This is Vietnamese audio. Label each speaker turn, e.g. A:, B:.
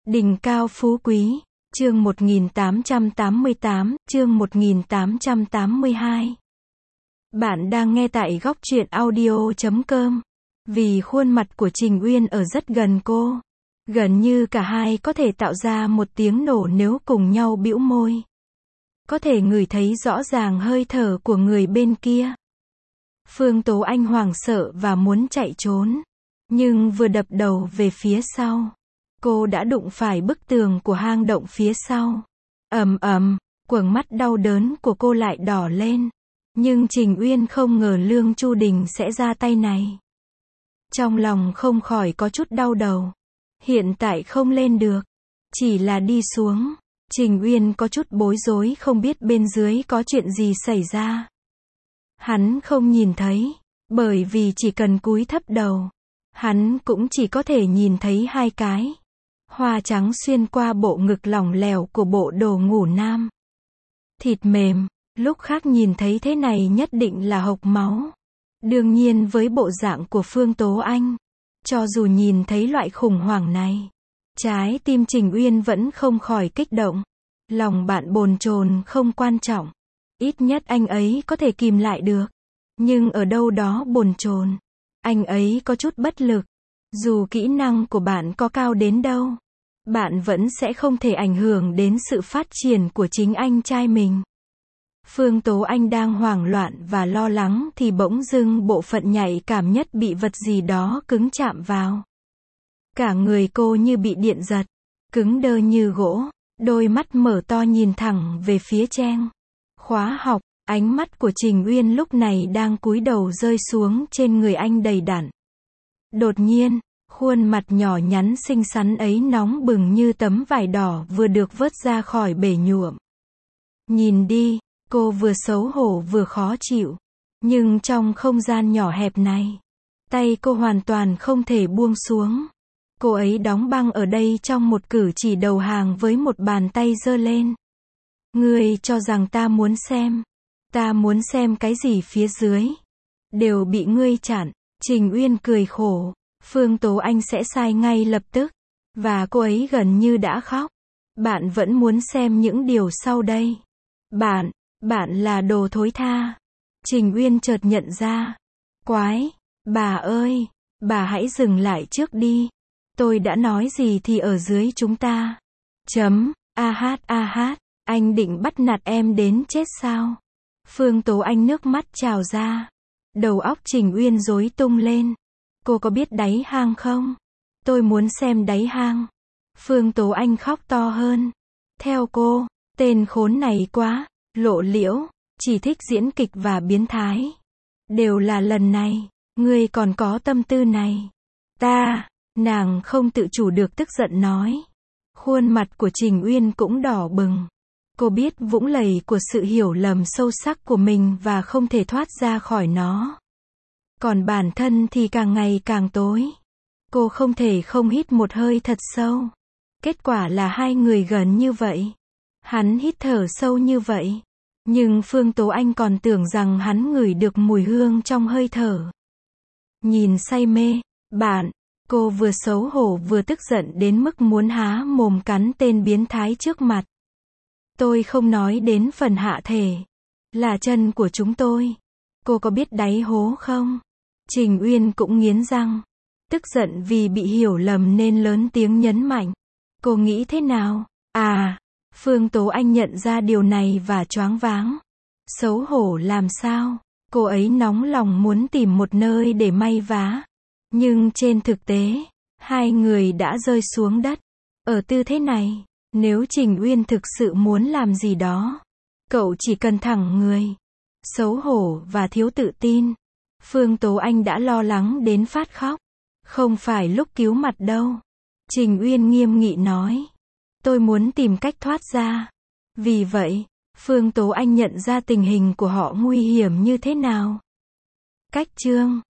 A: Đỉnh cao phú quý, chương 1888, chương 1882. Bạn đang nghe tại góc truyện audio.com. Vì khuôn mặt của Trình Uyên ở rất gần cô. Gần như cả hai có thể tạo ra một tiếng nổ nếu cùng nhau bĩu môi. Có thể ngửi thấy rõ ràng hơi thở của người bên kia. Phương Tố Anh hoảng sợ và muốn chạy trốn. Nhưng vừa đập đầu về phía sau, cô đã đụng phải bức tường của hang động phía sau. Ầm ầm, quầng mắt đau đớn của cô lại đỏ lên. Nhưng Trình Uyên không ngờ Lương Chu Đình sẽ ra tay này. Trong lòng không khỏi có chút đau đầu. Hiện tại không lên được, chỉ là đi xuống. Trình Uyên có chút bối rối không biết bên dưới có chuyện gì xảy ra. Hắn không nhìn thấy, bởi vì chỉ cần cúi thấp đầu, hắn cũng chỉ có thể nhìn thấy hai cái hoa trắng xuyên qua bộ ngực lỏng lẻo của bộ đồ ngủ nam. Thịt mềm, lúc khác nhìn thấy thế này nhất định là hộc máu. Đương nhiên với bộ dạng của Phương Tố Anh, cho dù nhìn thấy loại khủng hoảng này, trái tim Trình Uyên vẫn không khỏi kích động. Lòng bạn bồn chồn không quan trọng, ít nhất anh ấy có thể kìm lại được. Nhưng ở đâu đó bồn chồn, anh ấy có chút bất lực. Dù kỹ năng của bạn có cao đến đâu, bạn vẫn sẽ không thể ảnh hưởng đến sự phát triển của chính anh trai mình. Phương Tố Anh đang hoảng loạn và lo lắng thì bỗng dưng bộ phận nhạy cảm nhất bị vật gì đó cứng chạm vào. Cả người cô như bị điện giật, cứng đơ như gỗ, đôi mắt mở to nhìn thẳng về phía Trang. Khóa học, ánh mắt của Trình Uyên lúc này đang cúi đầu rơi xuống trên người anh đầy đặn. Đột nhiên, khuôn mặt nhỏ nhắn xinh xắn ấy nóng bừng như tấm vải đỏ vừa được vớt ra khỏi bể nhuộm. Nhìn đi, cô vừa xấu hổ vừa khó chịu. Nhưng trong không gian nhỏ hẹp này, tay cô hoàn toàn không thể buông xuống. Cô ấy đóng băng ở đây trong một cử chỉ đầu hàng với một bàn tay giơ lên. Ngươi cho rằng ta muốn xem cái gì phía dưới, đều bị ngươi chặn. Trình Uyên cười khổ. Phương Tố Anh sẽ sai ngay lập tức, và cô ấy gần như đã khóc. Bạn vẫn muốn xem những điều sau đây. Bạn là đồ thối tha. Trình Uyên chợt nhận ra. Quái, bà ơi, bà hãy dừng lại trước đi. Tôi đã nói gì thì ở dưới chúng ta. Anh định bắt nạt em đến chết sao? Phương Tố Anh nước mắt trào ra. Đầu óc Trình Uyên rối tung lên. Cô có biết đáy hang không? Tôi muốn xem đáy hang. Phương Tố Anh khóc to hơn. Theo cô, tên khốn này quá lộ liễu, chỉ thích diễn kịch và biến thái. Đều là lần này, ngươi còn có tâm tư này. Nàng không tự chủ được tức giận nói. Khuôn mặt của Trình Uyên cũng đỏ bừng. Cô biết vũng lầy của sự hiểu lầm sâu sắc của mình và không thể thoát ra khỏi nó. Còn bản thân thì càng ngày càng tối. Cô không thể không hít một hơi thật sâu. Kết quả là hai người gần như vậy. Hắn hít thở sâu như vậy. Nhưng Phương Tố Anh còn tưởng rằng hắn ngửi được mùi hương trong hơi thở. Nhìn say mê, cô vừa xấu hổ vừa tức giận đến mức muốn há mồm cắn tên biến thái trước mặt. Tôi không nói đến phần hạ thể, là chân của chúng tôi. Cô có biết đáy hố không? Trình Uyên cũng nghiến răng. Tức giận vì bị hiểu lầm nên lớn tiếng nhấn mạnh. Cô nghĩ thế nào? Phương Tố Anh nhận ra điều này và choáng váng. Xấu hổ làm sao? Cô ấy nóng lòng muốn tìm một nơi để may vá. Nhưng trên thực tế, hai người đã rơi xuống đất. Ở tư thế này, nếu Trình Uyên thực sự muốn làm gì đó, cậu chỉ cần thẳng người. Xấu hổ và thiếu tự tin. Phương Tố Anh đã lo lắng đến phát khóc. Không phải lúc cứu mặt đâu. Trình Uyên nghiêm nghị nói. Tôi muốn tìm cách thoát ra. Vì vậy, Phương Tố Anh nhận ra tình hình của họ nguy hiểm như thế nào. Cách chương